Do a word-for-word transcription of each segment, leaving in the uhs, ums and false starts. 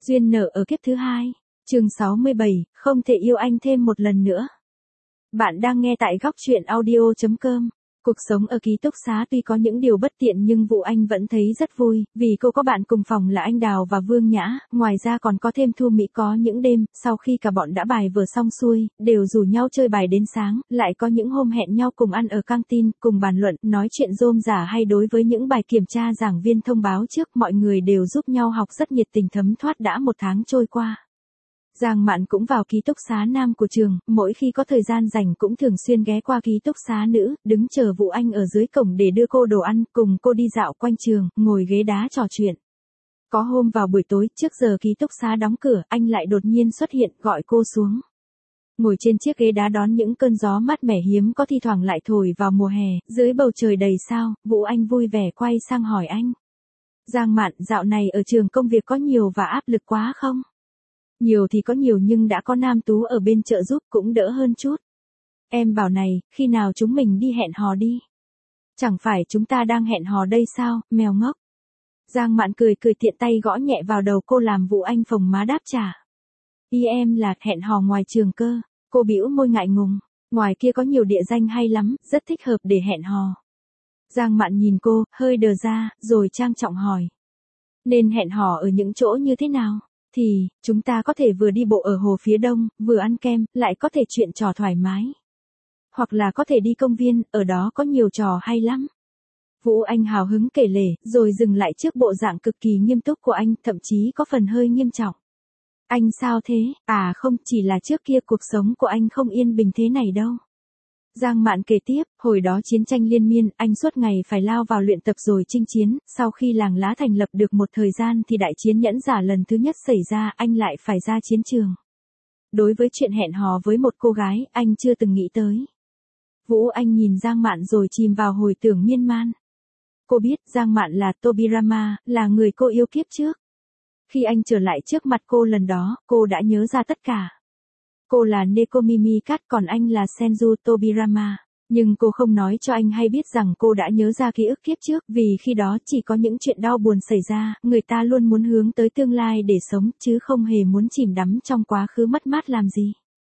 Duyên nợ ở kiếp thứ hai. Chương sáu mươi bảy, không thể yêu anh thêm một lần nữa. Bạn đang nghe tại góc truyện audio chấm com. Cuộc sống ở ký túc xá tuy có những điều bất tiện nhưng Vũ Anh vẫn thấy rất vui, vì cô có bạn cùng phòng là anh Đào và Vương Nhã, ngoài ra còn có thêm Thu Mỹ. Có những đêm, sau khi cả bọn đã bài vở xong xuôi, đều rủ nhau chơi bài đến sáng, lại có những hôm hẹn nhau cùng ăn ở căng tin, cùng bàn luận, nói chuyện rôm rả hay đối với những bài kiểm tra giảng viên thông báo trước, mọi người đều giúp nhau học rất nhiệt tình. Thấm thoát đã một tháng trôi qua. Giang Mạn cũng vào ký túc xá nam của trường, mỗi khi có thời gian rảnh cũng thường xuyên ghé qua ký túc xá nữ, đứng chờ Vũ Anh ở dưới cổng để đưa cô đồ ăn, cùng cô đi dạo quanh trường, ngồi ghế đá trò chuyện. Có hôm vào buổi tối, trước giờ ký túc xá đóng cửa, anh lại đột nhiên xuất hiện, gọi cô xuống. Ngồi trên chiếc ghế đá đón những cơn gió mát mẻ hiếm có thi thoảng lại thổi vào mùa hè, dưới bầu trời đầy sao, Vũ Anh vui vẻ quay sang hỏi anh. Giang Mạn, dạo này ở trường công việc có nhiều và áp lực quá không? Nhiều thì có nhiều nhưng đã có Nam Tú ở bên trợ giúp cũng đỡ hơn chút. Em bảo này, khi nào chúng mình đi hẹn hò đi? Chẳng phải chúng ta đang hẹn hò đây sao, mèo ngốc. Giang Mạn cười cười tiện tay gõ nhẹ vào đầu cô làm Vũ Anh phồng má đáp trả. Ý em là hẹn hò ngoài trường cơ. Cô bĩu môi ngại ngùng. Ngoài kia có nhiều địa danh hay lắm, rất thích hợp để hẹn hò. Giang Mạn nhìn cô, hơi đờ ra, rồi trang trọng hỏi. Nên hẹn hò ở những chỗ như thế nào? Thì, chúng ta có thể vừa đi bộ ở hồ phía đông, vừa ăn kem, lại có thể chuyện trò thoải mái. Hoặc là có thể đi công viên, ở đó có nhiều trò hay lắm. Vũ Anh hào hứng kể lể, rồi dừng lại trước bộ dạng cực kỳ nghiêm túc của anh, thậm chí có phần hơi nghiêm trọng. Anh sao thế? À không, chỉ là trước kia cuộc sống của anh không yên bình thế này đâu. Giang Mạn kể tiếp, hồi đó chiến tranh liên miên, anh suốt ngày phải lao vào luyện tập rồi chinh chiến, sau khi làng lá thành lập được một thời gian thì đại chiến nhẫn giả lần thứ nhất xảy ra, anh lại phải ra chiến trường. Đối với chuyện hẹn hò với một cô gái, anh chưa từng nghĩ tới. Vũ Anh nhìn Giang Mạn rồi chìm vào hồi tưởng miên man. Cô biết Giang Mạn là Tobirama, là người cô yêu kiếp trước. Khi anh trở lại trước mặt cô lần đó, cô đã nhớ ra tất cả. Cô là Nekomimi Kat còn anh là Senju Tobirama. Nhưng cô không nói cho anh hay biết rằng cô đã nhớ ra ký ức kiếp trước, vì khi đó chỉ có những chuyện đau buồn xảy ra, người ta luôn muốn hướng tới tương lai để sống, chứ không hề muốn chìm đắm trong quá khứ mất mát làm gì.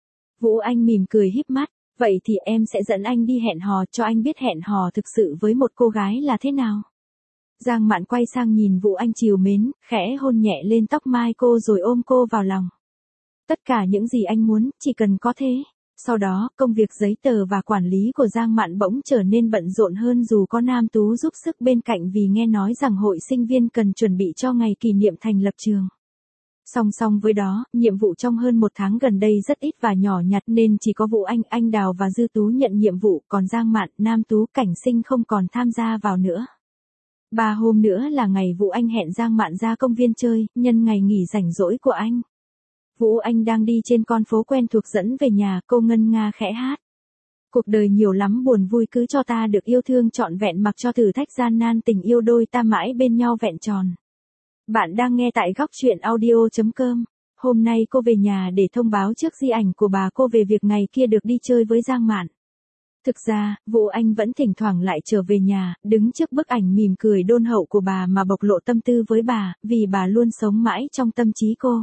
Vũ Anh mỉm cười híp mắt, vậy thì em sẽ dẫn anh đi hẹn hò, cho anh biết hẹn hò thực sự với một cô gái là thế nào. Giang Mạn quay sang nhìn Vũ Anh trìu mến, khẽ hôn nhẹ lên tóc mai cô rồi ôm cô vào lòng. Tất cả những gì anh muốn, chỉ cần có thế. Sau đó, công việc giấy tờ và quản lý của Giang Mạn bỗng trở nên bận rộn hơn dù có Nam Tú giúp sức bên cạnh vì nghe nói rằng hội sinh viên cần chuẩn bị cho ngày kỷ niệm thành lập trường. Song song với đó, nhiệm vụ trong hơn một tháng gần đây rất ít và nhỏ nhặt nên chỉ có Vũ Anh, anh Đào và Dư Tú nhận nhiệm vụ, còn Giang Mạn, Nam Tú, Cảnh Sinh không còn tham gia vào nữa. Ba hôm nữa là ngày Vũ Anh hẹn Giang Mạn ra công viên chơi, nhân ngày nghỉ rảnh rỗi của anh. Vũ Anh đang đi trên con phố quen thuộc dẫn về nhà, cô ngân nga khẽ hát. Cuộc đời nhiều lắm buồn vui cứ cho ta được yêu thương trọn vẹn mặc cho thử thách gian nan tình yêu đôi ta mãi bên nhau vẹn tròn. Bạn đang nghe tại góc truyện audio chấm com. Hôm nay cô về nhà để thông báo trước di ảnh của bà cô về việc ngày kia được đi chơi với Giang Mạn. Thực ra, Vũ Anh vẫn thỉnh thoảng lại trở về nhà, đứng trước bức ảnh mỉm cười đôn hậu của bà mà bộc lộ tâm tư với bà, vì bà luôn sống mãi trong tâm trí cô.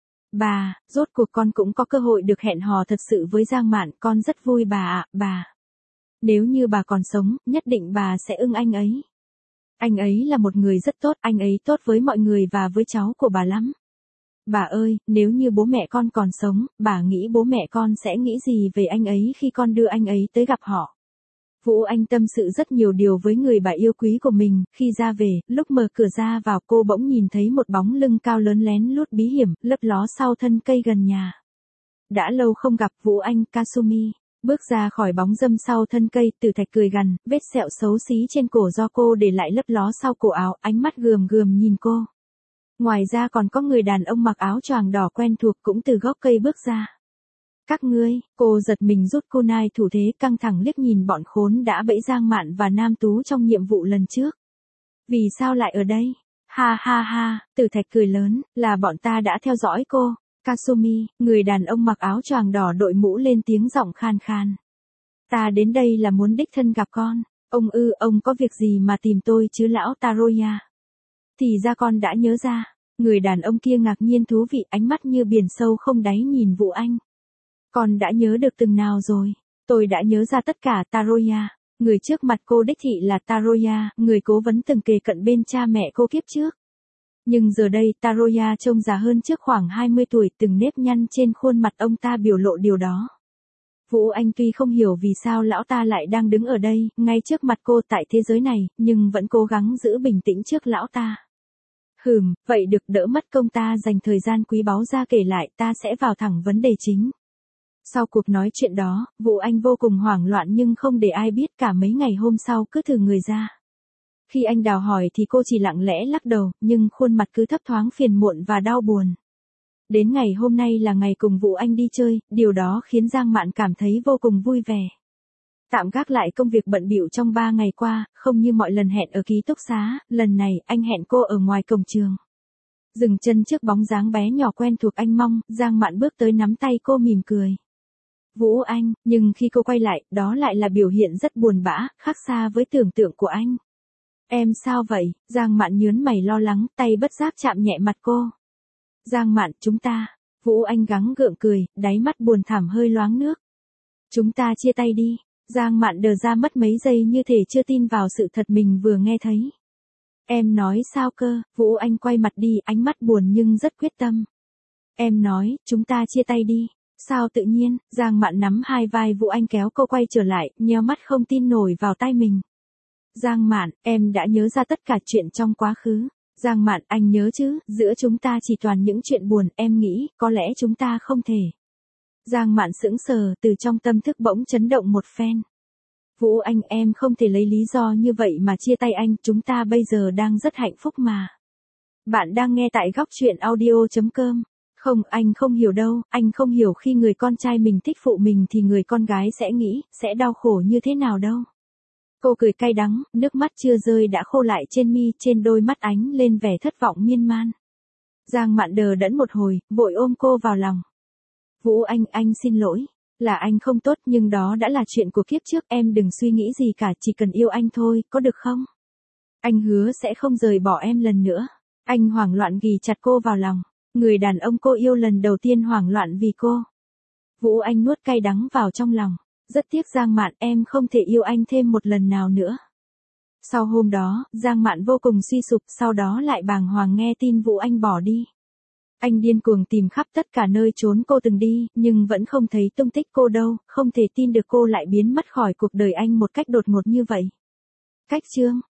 Bà, rốt cuộc con cũng có cơ hội được hẹn hò thật sự với Giang Mạn, con rất vui bà ạ, bà. Nếu như bà còn sống, nhất định bà sẽ ưng anh ấy. Anh ấy là một người rất tốt, anh ấy tốt với mọi người và với cháu của bà lắm. Bà ơi, nếu như bố mẹ con còn sống, bà nghĩ bố mẹ con sẽ nghĩ gì về anh ấy khi con đưa anh ấy tới gặp họ. Vũ Anh tâm sự rất nhiều điều với người bà yêu quý của mình, khi ra về, lúc mở cửa ra vào cô bỗng nhìn thấy một bóng lưng cao lớn lén lút bí hiểm, lấp ló sau thân cây gần nhà. Đã lâu không gặp Vũ Anh, Kasumi. Bước ra khỏi bóng râm sau thân cây, Tử Thạch cười gằn, vết sẹo xấu xí trên cổ do cô để lại lấp ló sau cổ áo, ánh mắt gườm gườm nhìn cô. Ngoài ra còn có người đàn ông mặc áo choàng đỏ quen thuộc cũng từ gốc cây bước ra. Các ngươi, cô giật mình rút kunai thủ thế căng thẳng liếc nhìn bọn khốn đã bẫy Giang Mạn và Nam Tú trong nhiệm vụ lần trước. Vì sao lại ở đây? Ha ha ha, Tử Thạch cười lớn, là bọn ta đã theo dõi cô. Kasumi, người đàn ông mặc áo choàng đỏ đội mũ lên tiếng giọng khan khan. Ta đến đây là muốn đích thân gặp con. Ông ư, ông có việc gì mà tìm tôi chứ lão Taroya? Thì ra con đã nhớ ra. Người đàn ông kia ngạc nhiên thú vị, ánh mắt như biển sâu không đáy nhìn Vũ Anh. Con đã nhớ được từng nào rồi? Tôi đã nhớ ra tất cả, Taroya. Người trước mặt cô đích thị là Taroya, người cố vấn từng kề cận bên cha mẹ cô kiếp trước. Nhưng giờ đây Taroya trông già hơn trước khoảng hai mươi tuổi, từng nếp nhăn trên khuôn mặt ông ta biểu lộ điều đó. Vũ Anh tuy không hiểu vì sao lão ta lại đang đứng ở đây, ngay trước mặt cô tại thế giới này, nhưng vẫn cố gắng giữ bình tĩnh trước lão ta. Hừm, vậy được, đỡ mất công ta dành thời gian quý báu ra kể lại, ta sẽ vào thẳng vấn đề chính. Sau cuộc nói chuyện đó, Vũ Anh vô cùng hoảng loạn nhưng không để ai biết, cả mấy ngày hôm sau cứ thử người ra. Khi anh đào hỏi thì cô chỉ lặng lẽ lắc đầu, nhưng khuôn mặt cứ thấp thoáng phiền muộn và đau buồn. Đến ngày hôm nay là ngày cùng Vũ Anh đi chơi, điều đó khiến Giang Mạn cảm thấy vô cùng vui vẻ. Tạm gác lại công việc bận bịu trong ba ngày qua, không như mọi lần hẹn ở ký túc xá, lần này anh hẹn cô ở ngoài cổng trường. Dừng chân trước bóng dáng bé nhỏ quen thuộc anh Mong, Giang Mạn bước tới nắm tay cô mỉm cười. Vũ Anh, nhưng khi cô quay lại, đó lại là biểu hiện rất buồn bã, khác xa với tưởng tượng của anh. Em sao vậy? Giang Mạn nhớn mày lo lắng, tay bất giác chạm nhẹ mặt cô. Giang Mạn, chúng ta. Vũ Anh gắng gượng cười, đáy mắt buồn thảm hơi loáng nước. Chúng ta chia tay đi. Giang Mạn đờ ra mất mấy giây như thể chưa tin vào sự thật mình vừa nghe thấy. Em nói sao cơ? Vũ Anh quay mặt đi, ánh mắt buồn nhưng rất quyết tâm. Em nói, chúng ta chia tay đi. Sao tự nhiên? Giang Mạn nắm hai vai Vũ Anh kéo cô quay trở lại, nheo mắt không tin nổi vào tai mình. Giang Mạn, em đã nhớ ra tất cả chuyện trong quá khứ. Giang Mạn, anh nhớ chứ, giữa chúng ta chỉ toàn những chuyện buồn, em nghĩ, có lẽ chúng ta không thể. Giang Mạn sững sờ, từ trong tâm thức bỗng chấn động một phen. Vũ Anh, em không thể lấy lý do như vậy mà chia tay anh, chúng ta bây giờ đang rất hạnh phúc mà. Bạn đang nghe tại góc truyện audio chấm com. Không, anh không hiểu đâu, anh không hiểu khi người con trai mình thích phụ mình thì người con gái sẽ nghĩ, sẽ đau khổ như thế nào đâu. Cô cười cay đắng, nước mắt chưa rơi đã khô lại trên mi, trên đôi mắt ánh lên vẻ thất vọng miên man. Giang Mạn đờ đẫn một hồi, vội ôm cô vào lòng. Vũ Anh, anh xin lỗi. Là anh không tốt nhưng đó đã là chuyện của kiếp trước, em đừng suy nghĩ gì cả, chỉ cần yêu anh thôi, có được không? Anh hứa sẽ không rời bỏ em lần nữa. Anh hoảng loạn ghì chặt cô vào lòng. Người đàn ông cô yêu lần đầu tiên hoảng loạn vì cô. Vũ Anh nuốt cay đắng vào trong lòng. Rất tiếc Giang Mạn, em không thể yêu anh thêm một lần nào nữa. Sau hôm đó, Giang Mạn vô cùng suy sụp, sau đó lại bàng hoàng nghe tin Vũ Anh bỏ đi. Anh điên cuồng tìm khắp tất cả nơi trốn cô từng đi, nhưng vẫn không thấy tung tích cô đâu, không thể tin được cô lại biến mất khỏi cuộc đời anh một cách đột ngột như vậy. Cách chương